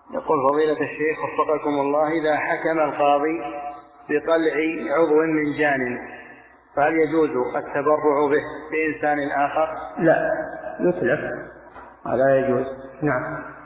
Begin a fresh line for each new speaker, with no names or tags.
يقول فضيلة الشيخ وفقكم الله، إذا حكم القاضي بقلع عضو من جان فهل يجوز التبرع به بإنسان آخر؟
لا، يتلف، ولا يجوز. نعم.